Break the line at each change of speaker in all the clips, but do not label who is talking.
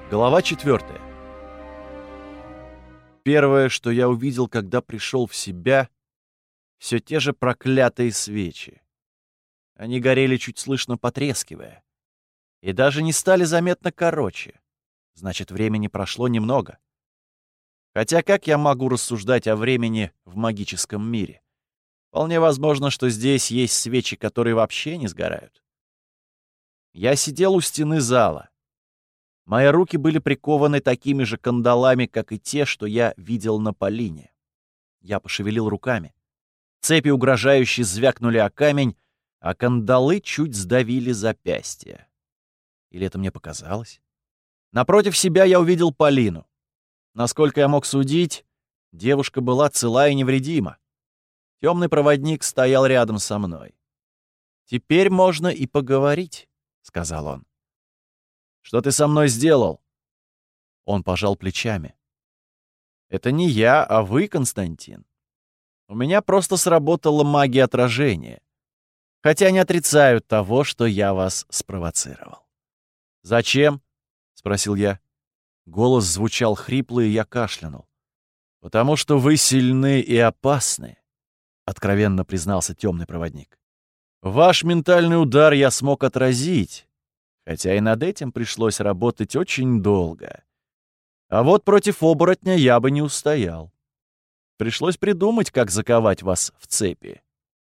Глава 4. Первое, что я увидел, когда пришел в себя, все те же проклятые свечи. Они горели чуть слышно потрескивая, и даже не стали заметно короче. Значит, времени прошло немного. Хотя как я могу рассуждать о времени в магическом мире? Вполне возможно, что здесь есть свечи, которые вообще не сгорают. Я сидел у стены зала. Мои руки были прикованы такими же кандалами, как и те, что я видел на Полине. Я пошевелил руками. Цепи угрожающе звякнули о камень, а кандалы чуть сдавили запястья. Или это мне показалось? Напротив себя я увидел Полину. Насколько я мог судить, девушка была цела и невредима. Темный проводник стоял рядом со мной. «Теперь можно и поговорить», — сказал он. «Что ты со мной сделал?» Он пожал плечами. «Это не я, а вы, Константин. У меня просто сработала магия отражения. Хотя не отрицаю того, что я вас спровоцировал». «Зачем?» — спросил я. Голос звучал хрипло, и я кашлянул. «Потому что вы сильны и опасны», — откровенно признался темный проводник. «Ваш ментальный удар я смог отразить, хотя и над этим пришлось работать очень долго. А вот против оборотня я бы не устоял. Пришлось придумать, как заковать вас в цепи.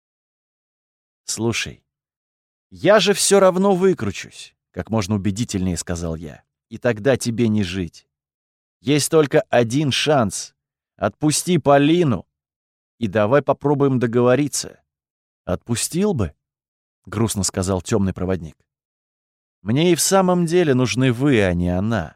Слушай, я же все равно выкручусь, как можно убедительнее сказал я, и тогда тебе не жить. Есть только один шанс. Отпусти Полину, и давай попробуем договориться. Отпустил бы? Грустно сказал темный проводник. Мне и в самом деле нужны вы, а не она.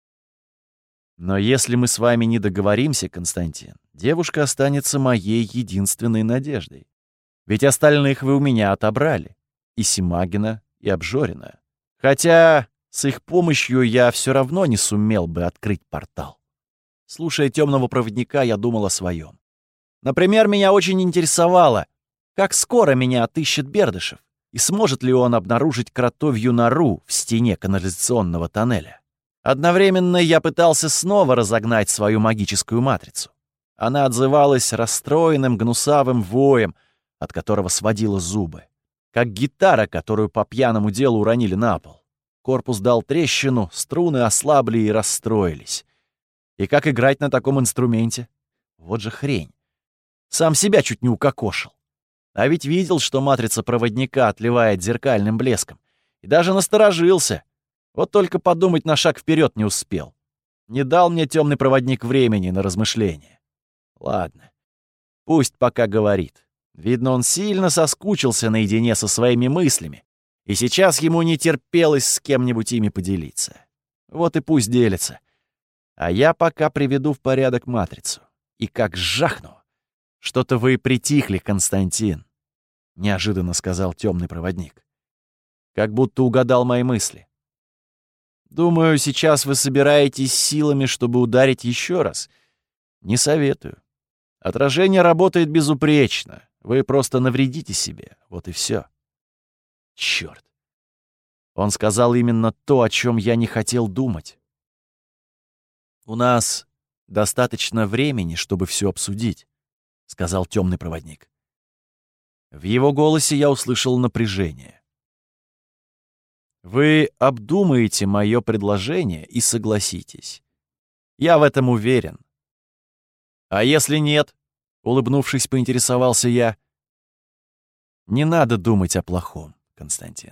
Но если мы с вами не договоримся, Константин, девушка останется моей единственной надеждой. Ведь остальных вы у меня отобрали. И Симагина, и Обжорина. Хотя с их помощью я все равно не сумел бы открыть портал. Слушая темного проводника, я думал о своем. Например, меня очень интересовало, как скоро меня отыщет Бердышев. И сможет ли он обнаружить кротовью нору в стене канализационного тоннеля? Одновременно я пытался снова разогнать свою магическую матрицу. Она отзывалась расстроенным гнусавым воем, от которого сводила зубы. Как гитара, которую по пьяному делу уронили на пол. Корпус дал трещину, струны ослабли и расстроились. И как играть на таком инструменте? Вот же хрень. Сам себя чуть не укокошил. А ведь видел, что матрица проводника отливает зеркальным блеском. И даже насторожился. Вот только подумать на шаг вперед не успел. Не дал мне темный проводник времени на размышления. Ладно, пусть пока говорит. Видно, он сильно соскучился наедине со своими мыслями. И сейчас ему не терпелось с кем-нибудь ими поделиться. Вот и пусть делится. А я пока приведу в порядок матрицу. И как жахну. «Что-то вы притихли, Константин», — неожиданно сказал темный проводник. Как будто угадал мои мысли. «Думаю, сейчас вы собираетесь силами, чтобы ударить еще раз. Не советую. Отражение работает безупречно. Вы просто навредите себе. Вот и все». Черт. Он сказал именно то, о чем я не хотел думать. «У нас достаточно времени, чтобы все обсудить», — сказал темный проводник. В его голосе я услышал напряжение. «Вы обдумаете мое предложение и согласитесь. Я в этом уверен». «А если нет?» — улыбнувшись, поинтересовался я. «Не надо думать о плохом, Константин.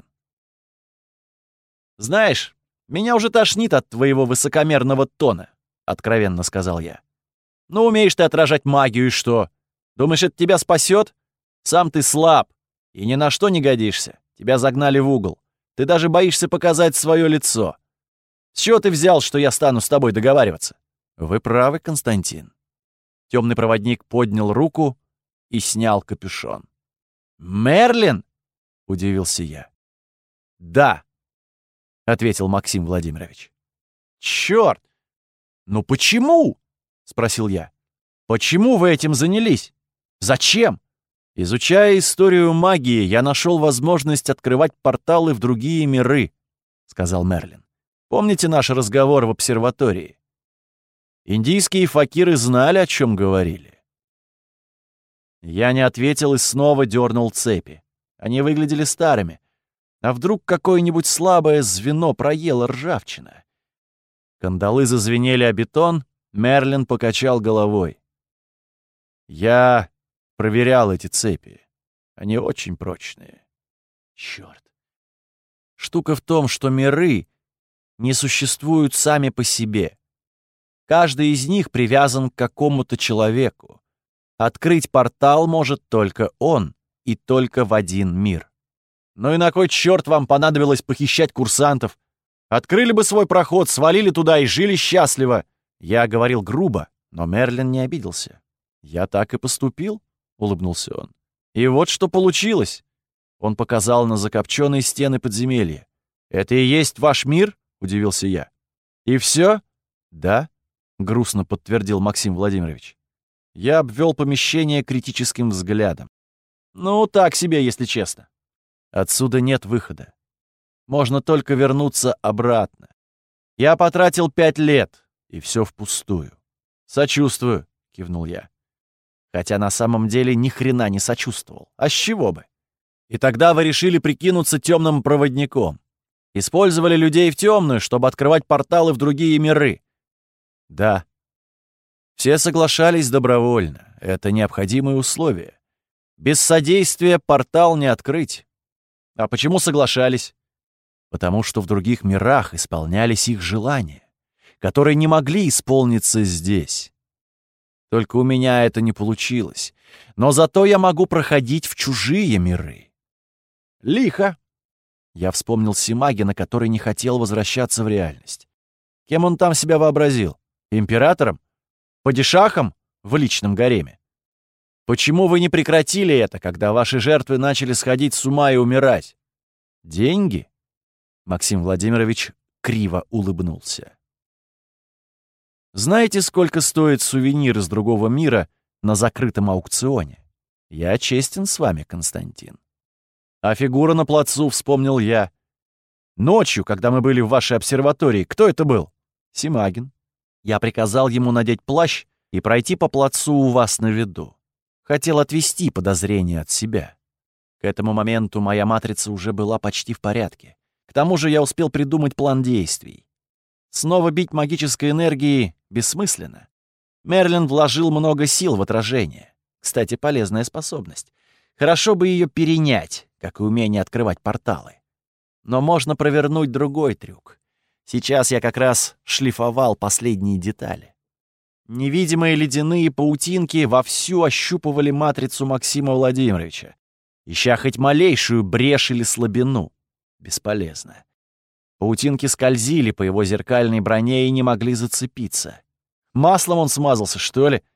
Знаешь, меня уже тошнит от твоего высокомерного тона», — откровенно сказал я. «Ну, умеешь ты отражать магию, и что? Думаешь, это тебя спасет? Сам ты слаб и ни на что не годишься. Тебя загнали в угол. Ты даже боишься показать свое лицо. С чего ты взял, что я стану с тобой договариваться?» «Вы правы, Константин». Темный проводник поднял руку и снял капюшон. «Мерлин?» — удивился я. «Да», — ответил Максим Владимирович. «Чёрт! Ну почему?» — спросил я. «Почему вы этим занялись? Зачем?» «Изучая историю магии, я нашел возможность открывать порталы в другие миры», — сказал Мерлин. Помните наш разговор в обсерватории? Индийские факиры знали, о чем говорили. Я не ответил и снова дернул цепи. Они выглядели старыми. А вдруг какое-нибудь слабое звено проела ржавчина? Кандалы зазвенели о бетон, Мерлин покачал головой. Я проверял эти цепи. Они очень прочные. Чёрт. Штука в том, что миры не существуют сами по себе. Каждый из них привязан к какому-то человеку. Открыть портал может только он и только в один мир. Ну и на кой черт вам понадобилось похищать курсантов? Открыли бы свой проход, свалили туда и жили счастливо. Я говорил грубо, но Мерлин не обиделся. Я так и поступил, улыбнулся он. И вот что получилось. Он показал на закопченные стены подземелья. Это и есть ваш мир? Удивился я. И все? Да, грустно подтвердил Максим Владимирович. Я обвел помещение критическим взглядом. Ну, так себе, если честно. Отсюда нет выхода. Можно только вернуться обратно. Я потратил 5 лет, и все впустую. Сочувствую, кивнул я. Хотя на самом деле ни хрена не сочувствовал. А с чего бы? И тогда вы решили прикинуться темным проводником. Использовали людей в темную, чтобы открывать порталы в другие миры. Да. Все соглашались добровольно. Это необходимые условия. Без содействия портал не открыть. А почему соглашались? Потому что в других мирах исполнялись их желания, которые не могли исполниться здесь. Только у меня это не получилось. Но зато я могу проходить в чужие миры. Лихо. Я вспомнил Симагина, который не хотел возвращаться в реальность. Кем он там себя вообразил? Императором? Падишахом в личном гареме? Почему вы не прекратили это, когда ваши жертвы начали сходить с ума и умирать? Деньги? Максим Владимирович криво улыбнулся. Знаете, сколько стоит сувенир из другого мира на закрытом аукционе? Я честен с вами, Константин. А фигура на плацу, вспомнил я. Ночью, когда мы были в вашей обсерватории, кто это был? Симагин. Я приказал ему надеть плащ и пройти по плацу у вас на виду. Хотел отвести подозрения от себя. К этому моменту моя матрица уже была почти в порядке. К тому же я успел придумать план действий. Снова бить магической энергией бессмысленно. Мерлин вложил много сил в отражение. Кстати, полезная способность. Хорошо бы ее перенять, как и умение открывать порталы. Но можно провернуть другой трюк. Сейчас я как раз шлифовал последние детали. Невидимые ледяные паутинки вовсю ощупывали матрицу Максима Владимировича, ища хоть малейшую брешь или слабину. Бесполезно. Паутинки скользили по его зеркальной броне и не могли зацепиться. Маслом он смазался, что ли?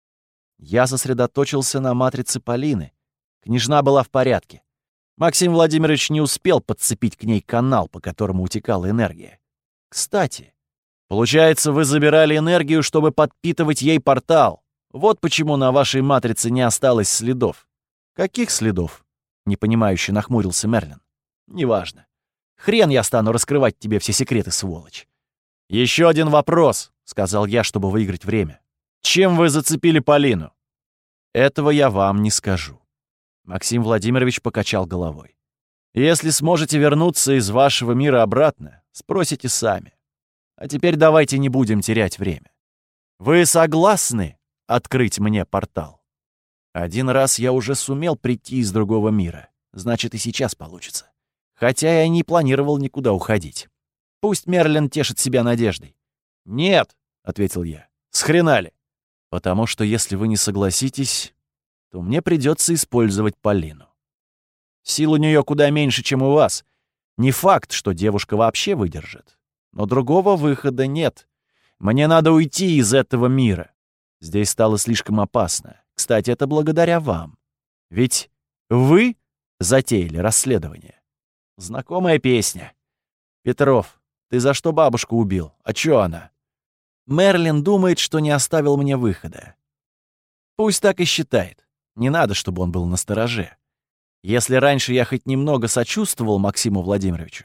Я сосредоточился на матрице Полины. Княжна была в порядке. Максим Владимирович не успел подцепить к ней канал, по которому утекала энергия. Кстати, получается, вы забирали энергию, чтобы подпитывать ей портал. Вот почему на вашей матрице не осталось следов. Каких следов? Непонимающе нахмурился Мерлин. Неважно. Хрен я стану раскрывать тебе все секреты, сволочь. Еще один вопрос, сказал я, чтобы выиграть время. Чем вы зацепили Полину? Этого я вам не скажу. Максим Владимирович покачал головой. Если сможете вернуться из вашего мира обратно, спросите сами. А теперь давайте не будем терять время. Вы согласны открыть мне портал? Один раз я уже сумел прийти из другого мира. Значит, и сейчас получится. Хотя я не планировал никуда уходить. Пусть Мерлин тешит себя надеждой. «Нет», — ответил я, — «с хрена ли? Потому что если вы не согласитесь, то мне придется использовать Полину. Сил у нее куда меньше, чем у вас. Не факт, что девушка вообще выдержит. Но другого выхода нет. Мне надо уйти из этого мира. Здесь стало слишком опасно. Кстати, это благодаря вам. Ведь вы затеяли расследование. Знакомая песня. Петров, ты за что бабушку убил? А чё она? Мерлин думает, что не оставил мне выхода. Пусть так и считает. Не надо, чтобы он был настороже. Если раньше я хоть немного сочувствовал Максиму Владимировичу,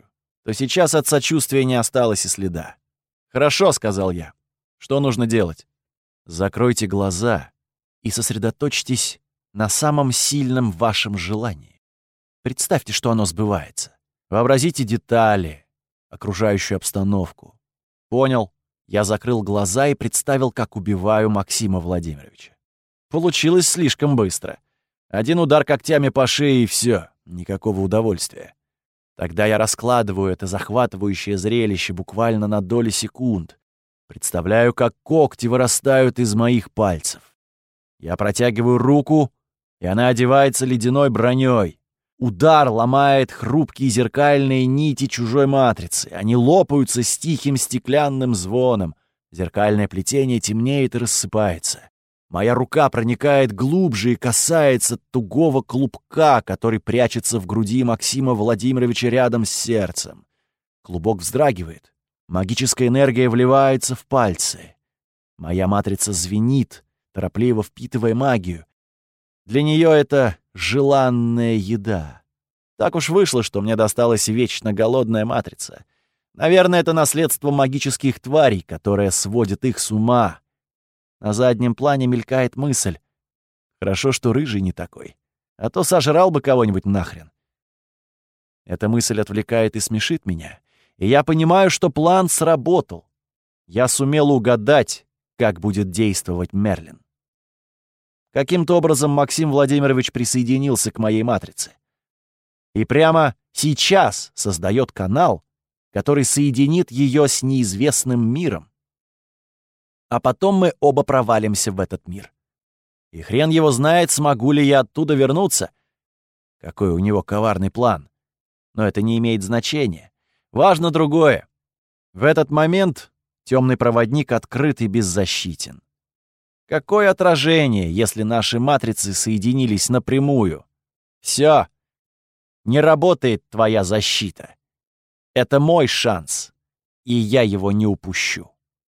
то сейчас от сочувствия не осталось и следа. «Хорошо», — сказал я. «Что нужно делать?» «Закройте глаза и сосредоточьтесь на самом сильном вашем желании. Представьте, что оно сбывается. Вообразите детали, окружающую обстановку». «Понял». Я закрыл глаза и представил, как убиваю Максима Владимировича. Получилось слишком быстро. Один удар когтями по шее и все, никакого удовольствия. Тогда я раскладываю это захватывающее зрелище буквально на доли секунд. Представляю, как когти вырастают из моих пальцев. Я протягиваю руку, и она одевается ледяной броней. Удар ломает хрупкие зеркальные нити чужой матрицы. Они лопаются с тихим стеклянным звоном. Зеркальное плетение темнеет и рассыпается. Моя рука проникает глубже и касается тугого клубка, который прячется в груди Максима Владимировича рядом с сердцем. Клубок вздрагивает. Магическая энергия вливается в пальцы. Моя матрица звенит, торопливо впитывая магию. Для нее это желанная еда. Так уж вышло, что мне досталась вечно голодная матрица. Наверное, это наследство магических тварей, которое сводит их с ума. На заднем плане мелькает мысль. Хорошо, что рыжий не такой. А то сожрал бы кого-нибудь нахрен. Эта мысль отвлекает и смешит меня. И я понимаю, что план сработал. Я сумел угадать, как будет действовать Мерлин. Каким-то образом Максим Владимирович присоединился к моей матрице. И прямо сейчас создает канал, который соединит ее с неизвестным миром. А потом мы оба провалимся в этот мир. И хрен его знает, смогу ли я оттуда вернуться. Какой у него коварный план. Но это не имеет значения. Важно другое. В этот момент темный проводник открыт и беззащитен. Какое отражение, если наши матрицы соединились напрямую? Все. Не работает твоя защита. Это мой шанс, и я его не упущу.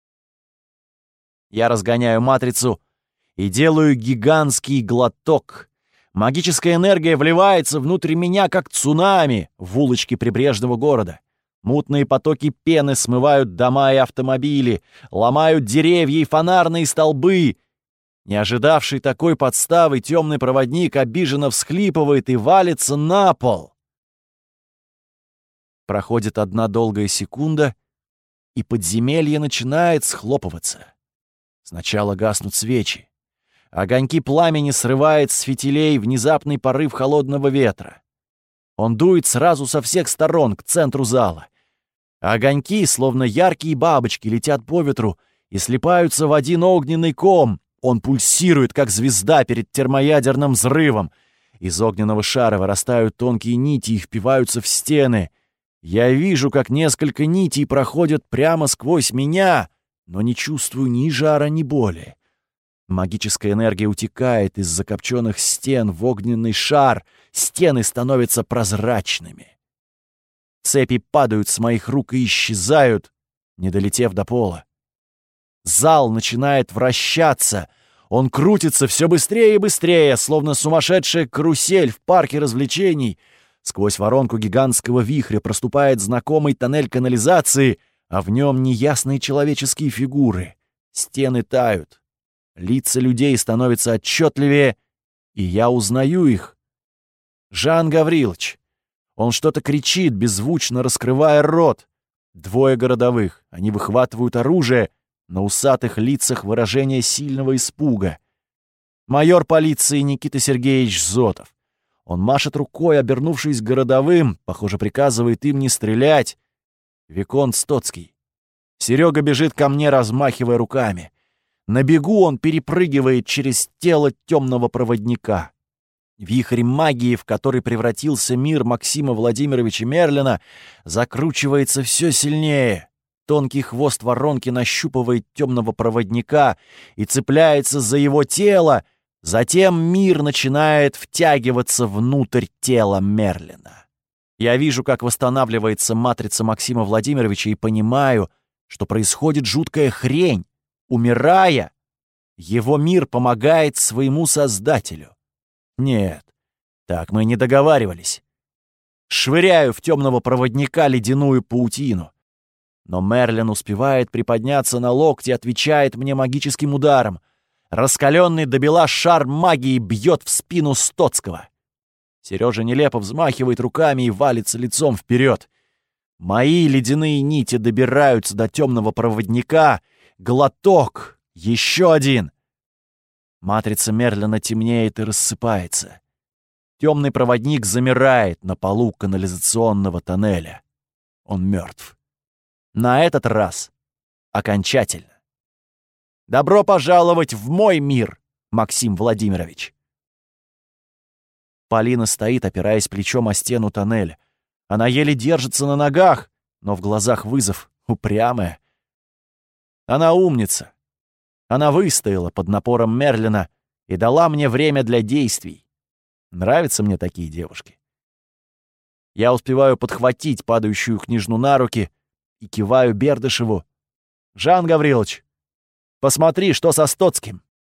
Я разгоняю матрицу и делаю гигантский глоток. Магическая энергия вливается внутрь меня, как цунами в улочке прибрежного города. Мутные потоки пены смывают дома и автомобили, ломают деревья и фонарные столбы. Не ожидавший такой подставы темный проводник обиженно всхлипывает и валится на пол. Проходит одна долгая секунда, и подземелье начинает схлопываться. Сначала гаснут свечи. Огоньки пламени срывает с фитилей внезапный порыв холодного ветра. Он дует сразу со всех сторон к центру зала. Огоньки, словно яркие бабочки, летят по ветру и слипаются в один огненный ком. Он пульсирует, как звезда перед термоядерным взрывом. Из огненного шара вырастают тонкие нити и впиваются в стены. Я вижу, как несколько нитей проходят прямо сквозь меня, но не чувствую ни жара, ни боли. Магическая энергия утекает из закопченных стен в огненный шар. Стены становятся прозрачными. Цепи падают с моих рук и исчезают, не долетев до пола. Зал начинает вращаться. Он крутится все быстрее и быстрее, словно сумасшедшая карусель в парке развлечений. Сквозь воронку гигантского вихря проступает знакомый тоннель канализации, а в нем неясные человеческие фигуры. Стены тают. Лица людей становятся отчетливее, и я узнаю их. Жан Гаврилович. Он что-то кричит, беззвучно раскрывая рот. Двое городовых. Они выхватывают оружие. На усатых лицах выражение сильного испуга. Майор полиции Никита Сергеевич Зотов. Он машет рукой, обернувшись к городовым, похоже, приказывает им не стрелять. Виконт Стоцкий. Серега бежит ко мне, размахивая руками. На бегу он перепрыгивает через тело темного проводника. Вихрь магии, в который превратился мир Максима Владимировича Мерлина, закручивается все сильнее. Тонкий хвост воронки нащупывает темного проводника и цепляется за его тело. Затем мир начинает втягиваться внутрь тела Мерлина. Я вижу, как восстанавливается матрица Максима Владимировича, и понимаю, что происходит жуткая хрень. Умирая, его мир помогает своему создателю. Нет, так мы не договаривались. швыряю в темного проводника ледяную паутину. Но Мерлин успевает приподняться на локти и отвечает мне магическим ударом. Раскаленный до бела шар магии бьет в спину Стоцкого. Сережа нелепо взмахивает руками и валится лицом вперед. Мои ледяные нити добираются до темного проводника. Глоток! Еще один! Матрица Мерлина темнеет и рассыпается. Темный проводник замирает на полу канализационного тоннеля. Он мертв. На этот раз окончательно. Добро пожаловать в мой мир, Максим Владимирович. Полина стоит, опираясь плечом о стену тоннеля. Она еле держится на ногах, но в глазах вызов, упрямая. Она умница. Она выстояла под напором Мерлина и дала мне время для действий. Нравятся мне такие девушки. Я успеваю подхватить падающую княжну на руки и киваю Бердышеву. «Жан Гаврилович, посмотри, что со Стоцким!»